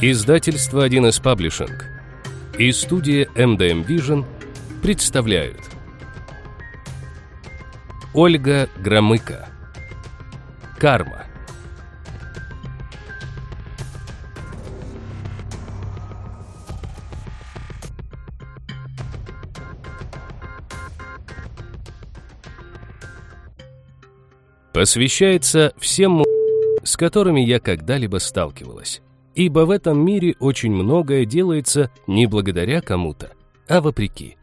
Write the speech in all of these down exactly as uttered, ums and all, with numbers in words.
Издательство один эс Паблишинг и студия эм дэ эм Vision представляют Ольга Громыко. Карма. Посвящается всем, с которыми я когда-либо сталкивалась. Ибо в этом мире очень многое делается не благодаря кому-то, а вопреки.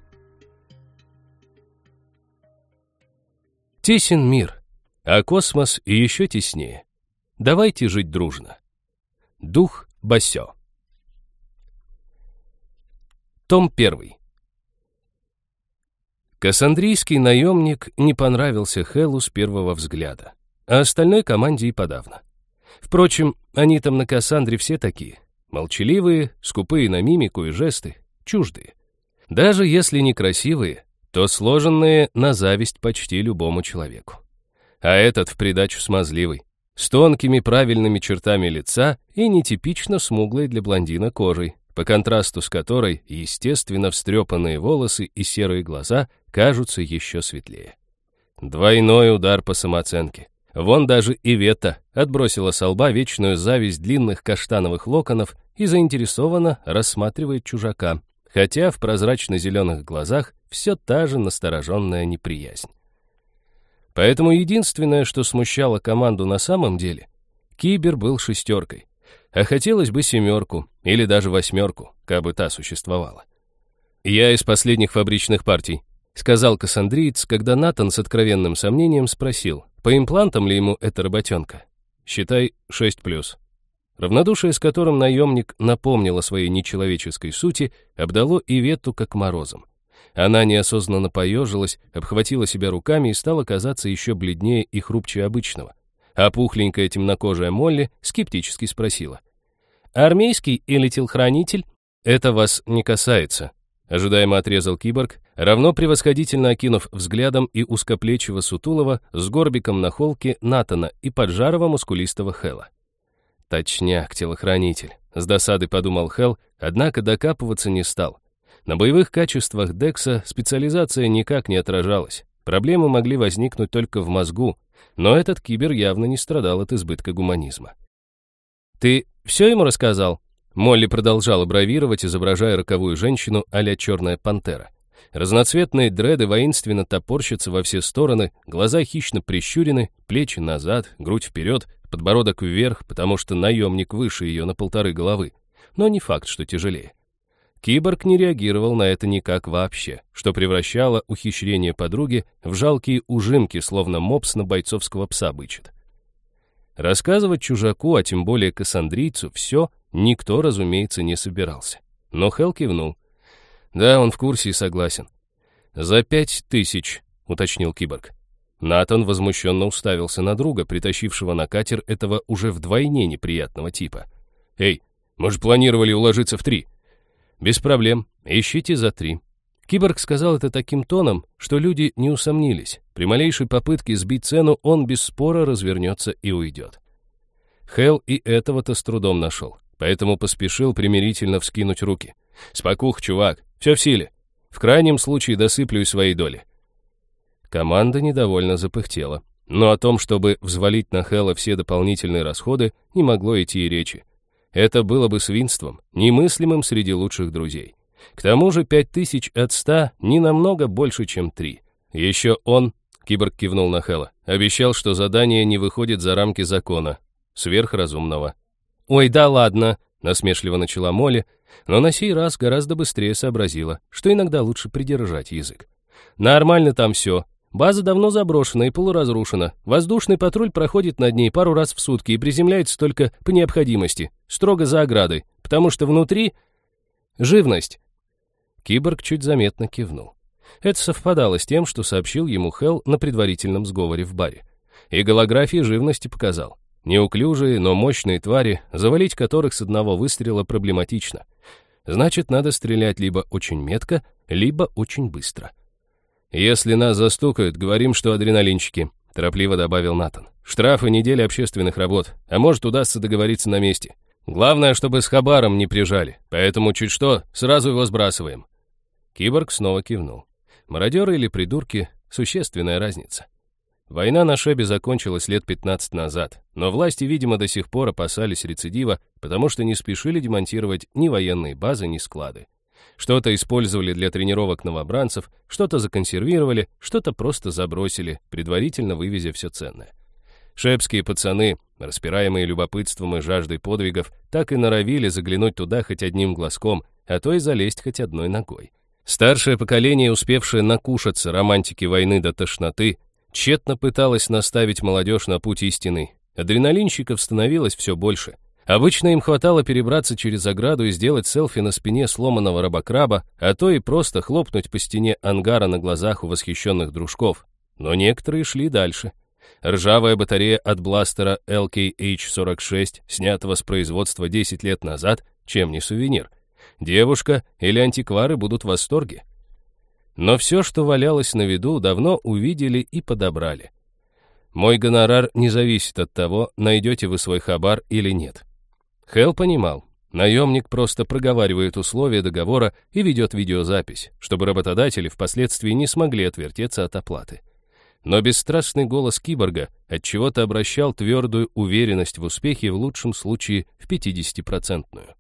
Тесен мир, а космос и еще теснее. Давайте жить дружно. Дух Басё. Том первый. Кассандрийский наемник не понравился Хелу с первого взгляда, а остальной команде и подавно. Впрочем, они там на Кассандре все такие. Молчаливые, скупые на мимику и жесты, чуждые. Даже если не красивые, то сложенные на зависть почти любому человеку. А этот в придачу смазливый, с тонкими правильными чертами лица и нетипично смуглой для блондина кожей, по контрасту с которой, естественно, встрепанные волосы и серые глаза кажутся еще светлее. Двойной удар по самооценке. Вон даже Ивета отбросила со лба вечную зависть длинных каштановых локонов и заинтересованно рассматривает чужака, хотя в прозрачно-зеленых глазах все та же настороженная неприязнь. Поэтому единственное, что смущало команду на самом деле, Кибер был шестеркой, а хотелось бы семерку или даже восьмерку, кабы та существовала. «Я из последних фабричных партий», — сказал кассандриец, когда Натан с откровенным сомнением спросил, по имплантам ли ему эта работенка. Считай, шесть плюс. Равнодушие, с которым наемник напомнил о своей нечеловеческой сути, обдало Иветту как морозом. Она неосознанно поежилась, обхватила себя руками и стала казаться еще бледнее и хрупче обычного. А пухленькая темнокожая Молли скептически спросила: «Армейский или телохранитель?» «Это вас не касается», — ожидаемо отрезал киборг, равно превосходительно окинув взглядом и узкоплечего сутулого с горбиком на холке Натана и поджарого мускулистого Хела. «Точняк, телохранитель», — с досады подумал Хел, однако докапываться не стал. На боевых качествах Декса специализация никак не отражалась. Проблемы могли возникнуть только в мозгу, но этот кибер явно не страдал от избытка гуманизма. «Ты все ему рассказал?» Молли продолжала бравировать, изображая роковую женщину а-ля черная пантера. Разноцветные дреды воинственно топорщатся во все стороны, глаза хищно прищурены, плечи назад, грудь вперед, подбородок вверх, потому что наемник выше ее на полторы головы. Но не факт, что тяжелее. Киборг не реагировал на это никак вообще, что превращало ухищрение подруги в жалкие ужимки, словно мопс на бойцовского пса бычит. Рассказывать чужаку, а тем более кассандрийцу, все никто, разумеется, не собирался. Но Хел кивнул. Да, он в курсе и согласен. «За пять тысяч», — уточнил киборг. Натан возмущенно уставился на друга, притащившего на катер этого уже вдвойне неприятного типа. «Эй, мы же планировали уложиться в три». «Без проблем, ищите за три». Киборг сказал это таким тоном, что люди не усомнились. При малейшей попытке сбить цену он без спора развернется и уйдет. Хел и этого-то с трудом нашел, поэтому поспешил примирительно вскинуть руки. «Спокух, чувак, все в силе. В крайнем случае досыплю и своей доли». Команда недовольно запыхтела, но о том, чтобы взвалить на Хела все дополнительные расходы, не могло идти и речи. Это было бы свинством, немыслимым среди лучших друзей. К тому же пять тысяч от ста не намного больше, чем три. Еще он, киборг кивнул на Хела, обещал, что задание не выходит за рамки закона, сверхразумного. «Ой, да ладно», — насмешливо начала Молли, но на сей раз гораздо быстрее сообразила, что иногда лучше придержать язык. «Нормально там все. База давно заброшена и полуразрушена. Воздушный патруль проходит над ней пару раз в сутки и приземляется только по необходимости, строго за оградой, потому что внутри живность». Киборг чуть заметно кивнул. Это совпадало с тем, что сообщил ему Хел на предварительном сговоре в баре. И голографии живности показал. Неуклюжие, но мощные твари, завалить которых с одного выстрела проблематично. Значит, надо стрелять либо очень метко, либо очень быстро. «Если нас застукают, говорим, что адреналинчики», — торопливо добавил Натан. «Штрафы, неделя общественных работ, а может, удастся договориться на месте. Главное, чтобы с хабаром не прижали, поэтому чуть что, сразу его сбрасываем». Киборг снова кивнул. Мародеры или придурки — существенная разница. Война на Шебе закончилась лет пятнадцать назад, но власти, видимо, до сих пор опасались рецидива, потому что не спешили демонтировать ни военные базы, ни склады. Что-то использовали для тренировок новобранцев, что-то законсервировали, что-то просто забросили, предварительно вывезя все ценное. Шебские пацаны, распираемые любопытством и жаждой подвигов, так и норовили заглянуть туда хоть одним глазком, а то и залезть хоть одной ногой. Старшее поколение, успевшее накушаться романтики войны до тошноты, тщетно пыталось наставить молодежь на путь истины. Адреналинщиков становилось все больше. Обычно им хватало перебраться через ограду и сделать селфи на спине сломанного рабокраба, а то и просто хлопнуть по стене ангара на глазах у восхищенных дружков. Но некоторые шли дальше. Ржавая батарея от бластера эл кей эйч сорок шесть, снятого с производства десять лет назад, чем не сувенир. Девушка или антиквары будут в восторге. Но все, что валялось на виду, давно увидели и подобрали. Мой гонорар не зависит от того, найдете вы свой хабар или нет. Хелл понимал, наемник просто проговаривает условия договора и ведет видеозапись, чтобы работодатели впоследствии не смогли отвертеться от оплаты. Но бесстрастный голос киборга отчего-то обращал твердую уверенность в успехе в лучшем случае в пятидесятипроцентную.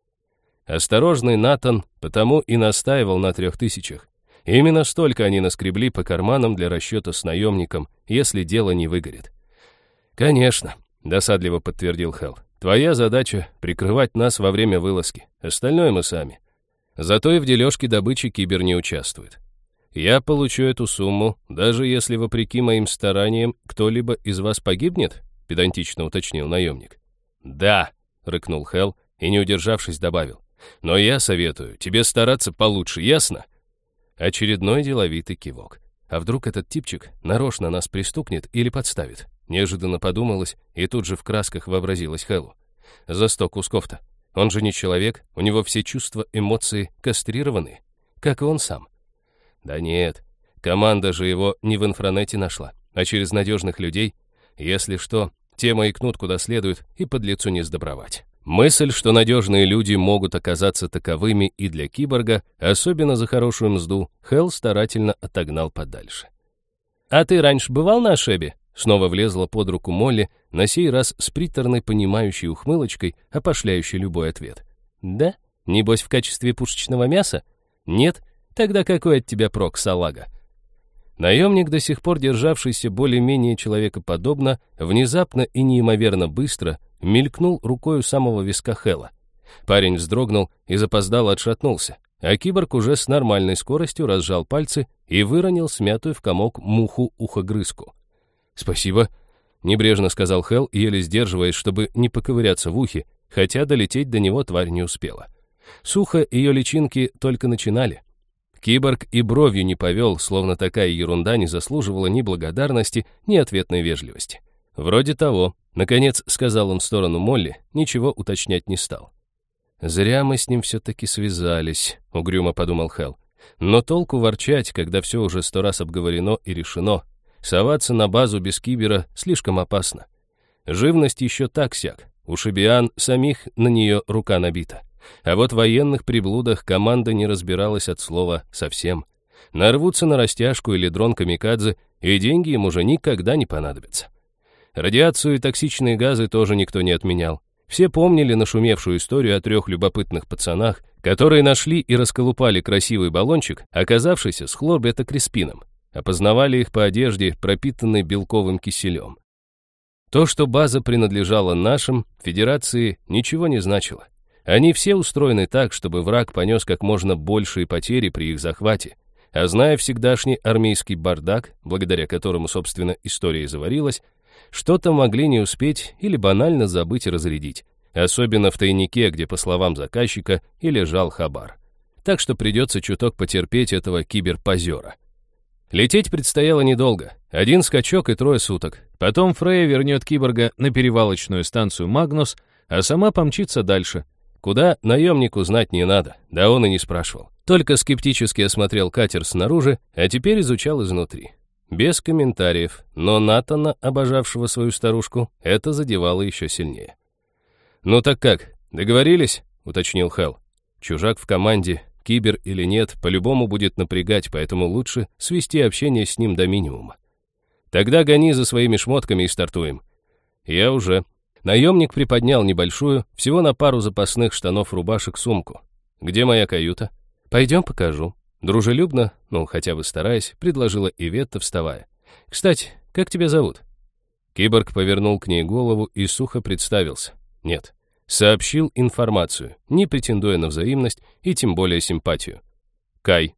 Осторожный Натан потому и настаивал на трех тысячах. Именно столько они наскребли по карманам для расчета с наемником, если дело не выгорит. «Конечно», — досадливо подтвердил Хелл, «твоя задача — прикрывать нас во время вылазки, остальное мы сами. Зато и в дележке добычи кибер не участвует. Я получу эту сумму, даже если, вопреки моим стараниям, кто-либо из вас погибнет?» — педантично уточнил наемник. «Да», — рыкнул Хелл и, не удержавшись, добавил. «Но я советую тебе стараться получше, ясно?» Очередной деловитый кивок. А вдруг этот типчик нарочно нас пристукнет или подставит? Неожиданно подумалось, и тут же в красках вообразилось Хеллу. За сто кусков-то. Он же не человек, у него все чувства, эмоции кастрированы, как и он сам. Да нет, команда же его не в инфранете нашла, а через надежных людей. Если что, те маякнут куда следует, и подлецу не сдобровать. Мысль, что надежные люди могут оказаться таковыми и для киборга, особенно за хорошую мзду, Хелл старательно отогнал подальше. «А ты раньше бывал на Шебе?» Снова влезла под руку Молли, на сей раз с приторной понимающей ухмылочкой, опошляющей любой ответ. «Да? Небось, в качестве пушечного мяса? Нет? Тогда какой от тебя прок, салага?» Наемник, до сих пор державшийся более-менее человекоподобно, внезапно и неимоверно быстро мелькнул рукой у самого виска Хэлла. Парень вздрогнул и запоздало отшатнулся, а киборг уже с нормальной скоростью разжал пальцы и выронил смятую в комок муху-ухогрызку. «Спасибо», — небрежно сказал Хелл, еле сдерживаясь, чтобы не поковыряться в ухе, хотя долететь до него тварь не успела. Сухо ее личинки только начинали. Киборг и бровью не повел, словно такая ерунда не заслуживала ни благодарности, ни ответной вежливости. «Вроде того», — наконец сказал он в сторону Молли, ничего уточнять не стал. «Зря мы с ним все-таки связались», — угрюмо подумал Хелл. «Но толку ворчать, когда все уже сто раз обговорено и решено. Соваться на базу без кибера слишком опасно. Живность еще так-сяк, у шебиан самих на нее рука набита. А вот в военных приблудах команда не разбиралась от слова совсем. Нарвутся на растяжку или дрон-камикадзе, и деньги им уже никогда не понадобятся. Радиацию и токсичные газы тоже никто не отменял. Все помнили нашумевшую историю о трех любопытных пацанах, которые нашли и расколупали красивый баллончик, оказавшийся с хлорбета-креспином. Опознавали их по одежде, пропитанной белковым киселем. То, что база принадлежала нашим, Федерации, ничего не значило. Они все устроены так, чтобы враг понес как можно большие потери при их захвате, а зная всегдашний армейский бардак, благодаря которому, собственно, история и заварилась, что-то могли не успеть или банально забыть и разрядить, особенно в тайнике, где, по словам заказчика, и лежал хабар. Так что придется чуток потерпеть этого киберпозера. Лететь предстояло недолго, один скачок и трое суток. Потом Фрейя вернет киборга на перевалочную станцию Магнус, а сама помчится дальше. Куда, наемнику знать не надо, да он и не спрашивал. Только скептически осмотрел катер снаружи, а теперь изучал изнутри. Без комментариев, но Натана, обожавшего свою старушку, это задевало еще сильнее. «Ну так как, «Договорились?» — уточнил Хелл. «Чужак в команде, кибер или нет, по-любому будет напрягать, поэтому лучше свести общение с ним до минимума». «Тогда гони за своими шмотками и стартуем». «Я уже». Наемник приподнял небольшую, всего на пару запасных штанов-рубашек сумку. «Где моя каюта?» «Пойдем покажу». Дружелюбно, ну, хотя бы стараясь, предложила Иветта, вставая. «Кстати, как тебя зовут?» Киборг повернул к ней голову и сухо представился. Нет, сообщил информацию, не претендуя на взаимность и тем более симпатию. Кай.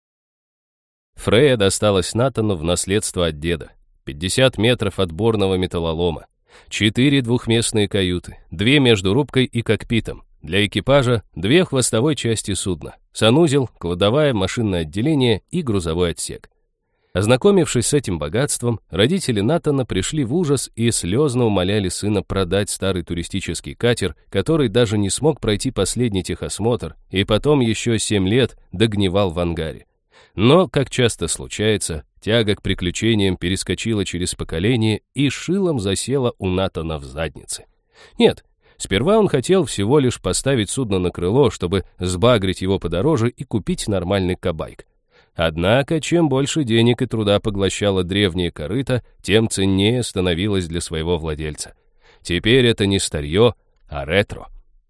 Фрея досталась Натану в наследство от деда. пятьдесят метров отборного металлолома. Четыре двухместные каюты, две между рубкой и кокпитом. Для экипажа две хвостовой части судна. Санузел, кладовая, машинное отделение и грузовой отсек. Ознакомившись с этим богатством, родители Натана пришли в ужас и слезно умоляли сына продать старый туристический катер, который даже не смог пройти последний техосмотр и потом еще семь лет догнивал в ангаре. Но, как часто случается, тяга к приключениям перескочила через поколение и шилом засела у Натана в заднице. Нет, сперва он хотел всего лишь поставить судно на крыло, чтобы сбагрить его подороже и купить нормальный кабайк. Однако, чем больше денег и труда поглощало древнее корыто, тем ценнее становилось для своего владельца. Теперь это не старье, а ретро.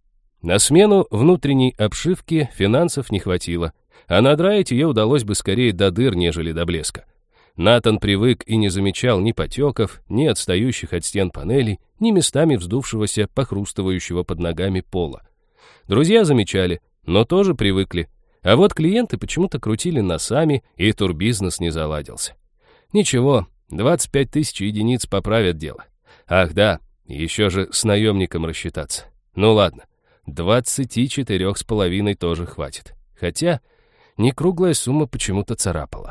На смену внутренней обшивки финансов не хватило, а надраить ее удалось бы скорее до дыр, нежели до блеска. Натан привык и не замечал ни потеков, ни отстающих от стен панелей, ни местами вздувшегося, похрустывающего под ногами пола. Друзья замечали, но тоже привыкли. А вот клиенты почему-то крутили носами, и турбизнес не заладился. Ничего, двадцать пять тысяч единиц поправят дело. Ах да, еще же с наемником рассчитаться. Ну ладно, двадцати четырех с половиной тоже хватит. Хотя некруглая сумма почему-то царапала.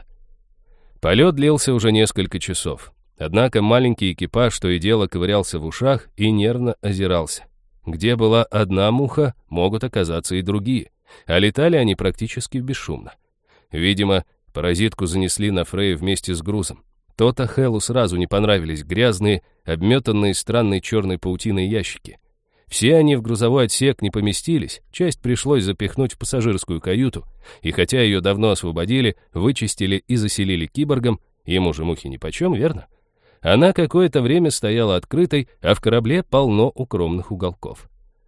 Полет длился уже несколько часов. Однако маленький экипаж то и дело ковырялся в ушах и нервно озирался. Где была одна муха, могут оказаться и другие. А летали они практически бесшумно. Видимо, паразитку занесли на Фрей вместе с грузом. То-то Хеллу сразу не понравились грязные, обметанные странной черной паутиной ящики. Все они в грузовой отсек не поместились, часть пришлось запихнуть в пассажирскую каюту, и хотя ее давно освободили, вычистили и заселили киборгом, ему же мухи нипочем, верно? Она какое-то время стояла открытой, а в корабле полно укромных уголков.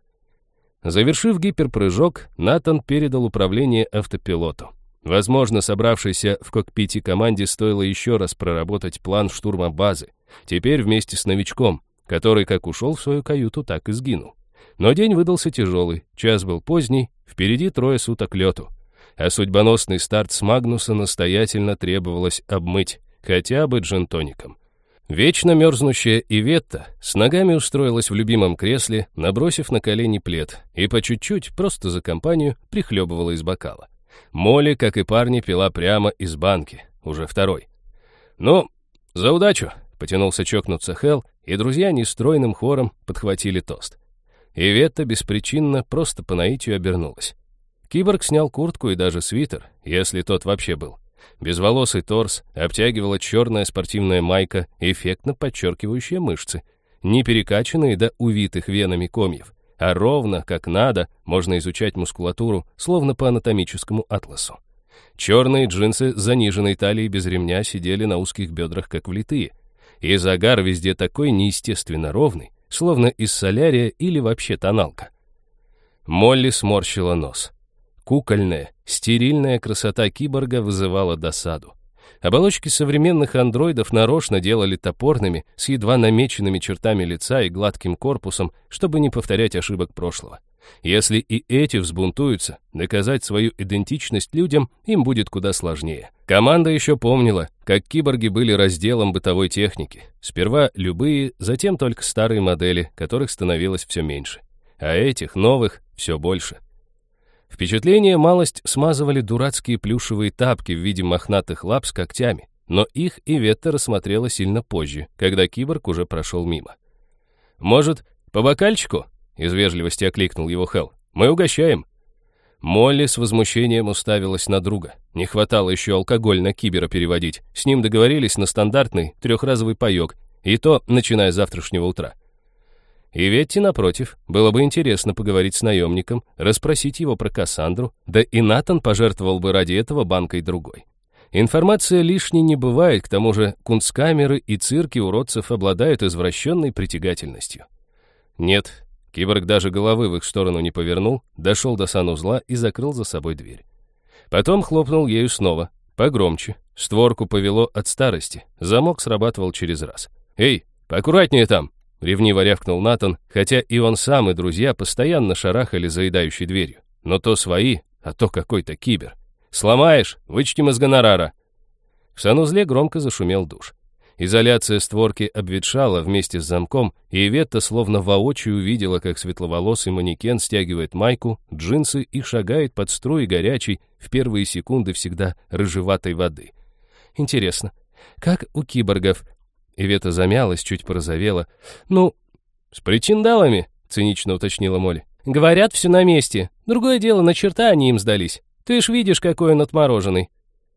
Завершив гиперпрыжок, Натан передал управление автопилоту. Возможно, собравшейся в кокпите команде стоило еще раз проработать план штурма базы, теперь вместе с новичком, который как ушел в свою каюту, так и сгинул. Но день выдался тяжелый, час был поздний, впереди трое суток лету. А судьбоносный старт с Магнуса настоятельно требовалось обмыть, хотя бы джин-тоником. Вечно мерзнущая Иветта с ногами устроилась в любимом кресле, набросив на колени плед, и по чуть-чуть, просто за компанию, прихлебывала из бокала. Молли, как и парни, пила прямо из банки, уже второй. «Ну, за удачу!» — потянулся чокнуться Хелл, и друзья нестройным хором подхватили тост. Иветта беспричинно просто по наитию обернулась. Киборг снял куртку и даже свитер, если тот вообще был. Безволосый торс обтягивала черная спортивная майка, эффектно подчеркивающая мышцы, не перекачанные до увитых венами комьев, а ровно, как надо, можно изучать мускулатуру, словно по анатомическому атласу. Черные джинсы с заниженной талией без ремня сидели на узких бедрах, как влитые, и загар везде такой неестественно ровный, словно из солярия или вообще тоналка. Молли сморщила нос. Кукольная, стерильная красота киборга вызывала досаду. Оболочки современных андроидов нарочно делали топорными, с едва намеченными чертами лица и гладким корпусом, чтобы не повторять ошибок прошлого. Если и эти взбунтуются, доказать свою идентичность людям им будет куда сложнее. Команда еще помнила, как киборги были разделом бытовой техники. Сперва любые, затем только старые модели, которых становилось все меньше. А этих, новых, все больше. Впечатление малость смазывали дурацкие плюшевые тапки в виде мохнатых лап с когтями, но их Иветта рассмотрела сильно позже, когда киборг уже прошел мимо. «Может, по бокальчику?» — из вежливости окликнул его Хелл. «Мы угощаем». Молли с возмущением уставилась на друга. Не хватало еще алкоголь на кибера переводить. С ним договорились на стандартный трехразовый паек, и то, начиная с завтрашнего утра. И Ветти, напротив, было бы интересно поговорить с наемником, расспросить его про Кассандру, да и Натан пожертвовал бы ради этого банкой другой. Информация лишней не бывает, к тому же кунсткамеры и цирки уродцев обладают извращенной притягательностью. Нет, киборг даже головы в их сторону не повернул, дошел до санузла и закрыл за собой дверь. Потом хлопнул ею снова, погромче, створку повело от старости, замок срабатывал через раз. «Эй, поаккуратнее там!» — ревниво рявкнул Натан, хотя и он сам, и друзья постоянно шарахали заедающей дверью. Но то свои, а то какой-то кибер. «Сломаешь, вычтем из гонорара!» В санузле громко зашумел душ. Изоляция створки обветшала вместе с замком, и Иветта словно воочию увидела, как светловолосый манекен стягивает майку, джинсы и шагает под струи горячей, в первые секунды всегда рыжеватой воды. Интересно, как у киборгов? Иветта замялась, чуть порозовела. «Ну, с причиндалами», — цинично уточнила Молли. «Говорят, все на месте. Другое дело, на черта они им сдались. Ты ж видишь, какой он отмороженный».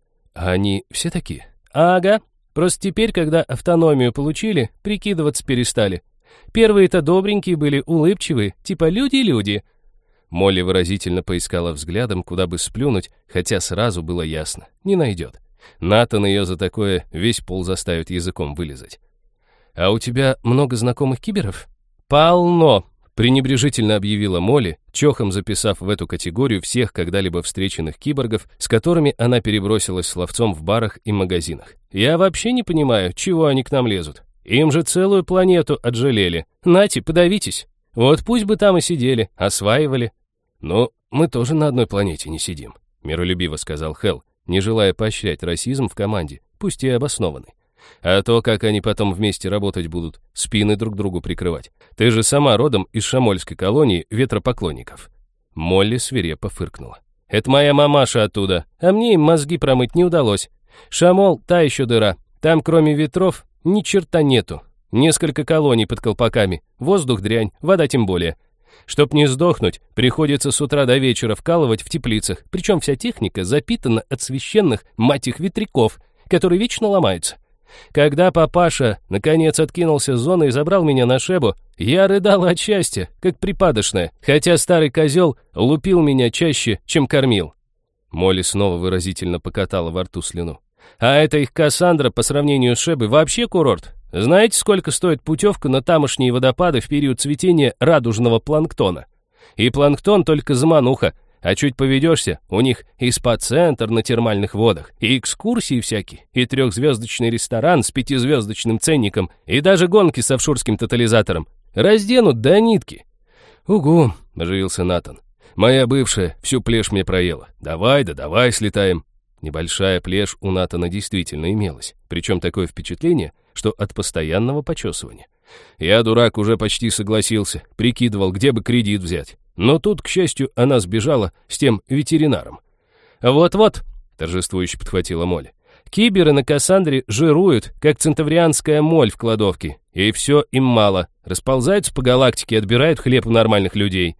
«А они все такие?» «Ага. Просто теперь, когда автономию получили, прикидываться перестали. Первые-то добренькие были, улыбчивые, типа люди-люди». Молли выразительно поискала взглядом, куда бы сплюнуть, хотя сразу было ясно. Не найдет. Натан ее за такое весь пол заставит языком вылезать. «А у тебя много знакомых киберов?» «Полно!» — пренебрежительно объявила Молли, чохом записав в эту категорию всех когда-либо встреченных киборгов, с которыми она перебросилась словцом в барах и магазинах. «Я вообще не понимаю, чего они к нам лезут. Им же целую планету отжалели. Нате, подавитесь. Вот пусть бы там и сидели, осваивали». «Ну, мы тоже на одной планете не сидим», — миролюбиво сказал Хелл, не желая поощрять расизм в команде, пусть и обоснованный. А то, как они потом вместе работать будут, спины друг другу прикрывать. Ты же сама родом из шамольской колонии ветропоклонников». Молли свирепо фыркнула. «Это моя мамаша оттуда, а мне им мозги промыть не удалось. Шамол — та еще дыра. Там, кроме ветров, ни черта нету. Несколько колоний под колпаками, воздух дрянь, вода тем более. Чтоб не сдохнуть, приходится с утра до вечера вкалывать в теплицах, причем вся техника запитана от священных, мать их, ветряков, которые вечно ломаются. Когда папаша, наконец, откинулся с зоны и забрал меня на шебу, я рыдала от счастья, как припадочная, хотя старый козел лупил меня чаще, чем кормил». Молли снова выразительно покатала во рту слюну. «А это их Кассандра по сравнению с шебой вообще курорт. Знаете, сколько стоит путевка на тамошние водопады в период цветения радужного планктона? И планктон только замануха, а чуть поведешься, у них и спа-центр на термальных водах, и экскурсии всякие, и трехзвездочный ресторан с пятизвездочным ценником, и даже гонки с офшорским тотализатором. Разденут до нитки». «Угу», — оживился Натан. «Моя бывшая всю плешь мне проела. Давай, да давай слетаем». Небольшая плешь у Натана действительно имелась, причем такое впечатление, что от постоянного почесывания. Я, дурак, уже почти согласился, прикидывал, где бы кредит взять. Но тут, к счастью, она сбежала с тем ветеринаром. «Вот-вот», — торжествующе подхватила Молли, «киберы на Кассандре жируют, как центаврианская моль в кладовке, и все им мало, расползаются по галактике и отбирают хлеб у нормальных людей».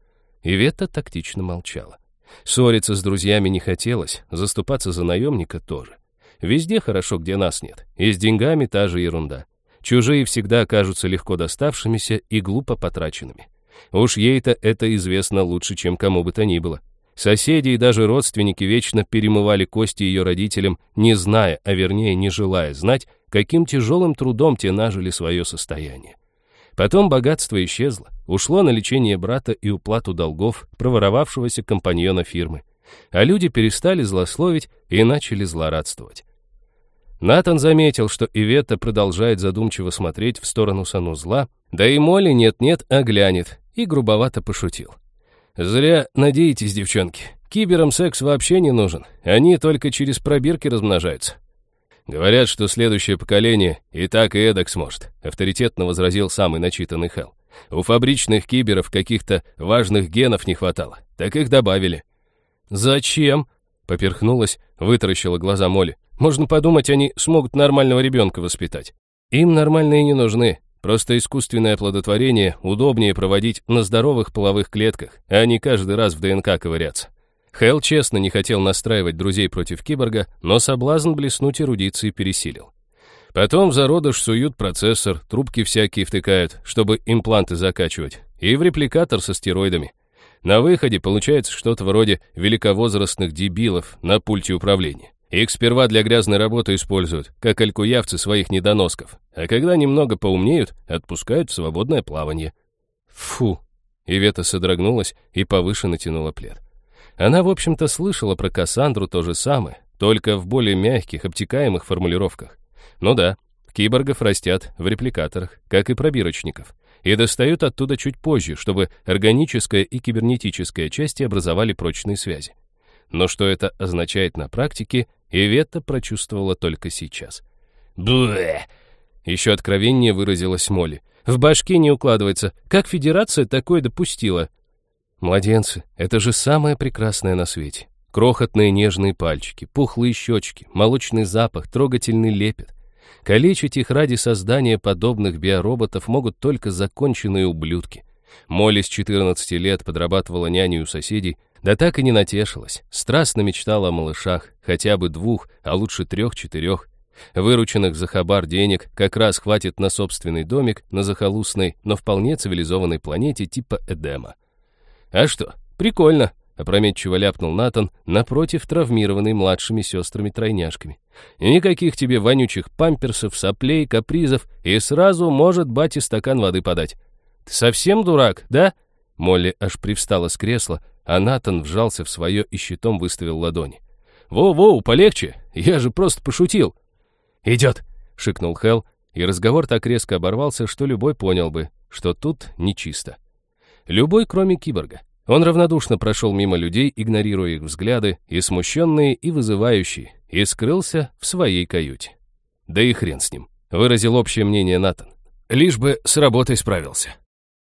Иветта тактично молчала. Ссориться с друзьями не хотелось, заступаться за наемника тоже. Везде хорошо, где нас нет, и с деньгами та же ерунда. Чужие всегда окажутся легко доставшимися и глупо потраченными. Уж ей-то это известно лучше, чем кому бы то ни было. Соседи и даже родственники вечно перемывали кости ее родителям, не зная, а вернее не желая знать, каким тяжелым трудом те нажили свое состояние. Потом богатство исчезло, ушло на лечение брата и уплату долгов проворовавшегося компаньона фирмы. А люди перестали злословить и начали злорадствовать. Натан заметил, что Иветта продолжает задумчиво смотреть в сторону санузла, да и Молли нет-нет, а глянет, и грубовато пошутил. «Зря надеетесь, девчонки. Киберам секс вообще не нужен. Они только через пробирки размножаются». «Говорят, что следующее поколение и так и эдак сможет», авторитетно возразил самый начитанный Хелл. «У фабричных киберов каких-то важных генов не хватало. Так их добавили». «Зачем?» — поперхнулась, вытаращила глаза Молли. «Можно подумать, они смогут нормального ребенка воспитать». «Им нормальные не нужны. Просто искусственное оплодотворение удобнее проводить на здоровых половых клетках, а не каждый раз в ДНК ковыряться». Хелл честно не хотел настраивать друзей против киборга, но соблазн блеснуть эрудицией пересилил. Потом в зародыш суют процессор, трубки всякие втыкают, чтобы импланты закачивать, и в репликатор со стероидами. На выходе получается что-то вроде великовозрастных дебилов на пульте управления. Их сперва для грязной работы используют, как алькуявцы своих недоносков, а когда немного поумнеют, отпускают в свободное плавание. Фу! Ивета содрогнулась и повыше натянула плед. Она, в общем-то, слышала про Кассандру то же самое, только в более мягких, обтекаемых формулировках. Ну да, киборгов растят в репликаторах, как и пробирочников, и достают оттуда чуть позже, чтобы органическая и кибернетическая части образовали прочные связи. Но что это означает на практике, Ивета прочувствовала только сейчас. «Блэ!» Еще откровеннее выразилась Молли. «В башке не укладывается. Как Федерация такое допустила?» «Младенцы, это же самое прекрасное на свете. Крохотные нежные пальчики, пухлые щечки, молочный запах, трогательный лепет. Калечить их ради создания подобных биороботов могут только законченные ублюдки. Молли с четырнадцати лет подрабатывала няней у соседей, да так и не натешилась. Страстно мечтала о малышах, хотя бы двух, а лучше трех-четырех. Вырученных за хабар денег как раз хватит на собственный домик на захолустной, но вполне цивилизованной планете типа Эдема. «А что, прикольно», — опрометчиво ляпнул Натан, напротив травмированной младшими сестрами-тройняшками. «И никаких тебе вонючих памперсов, соплей, капризов, и сразу может бате стакан воды подать. Ты совсем дурак, да?» Молли аж привстала с кресла, а Натан вжался в свое и щитом выставил ладони. «Воу-воу, полегче, я же просто пошутил». «Идет», — шикнул Хелл, и разговор так резко оборвался, что любой понял бы, что тут нечисто. Любой, кроме киборга. Он равнодушно прошел мимо людей, игнорируя их взгляды, и смущенные, и вызывающие, и скрылся в своей каюте. «Да и хрен с ним», — выразил общее мнение Натан. «Лишь бы с работой справился».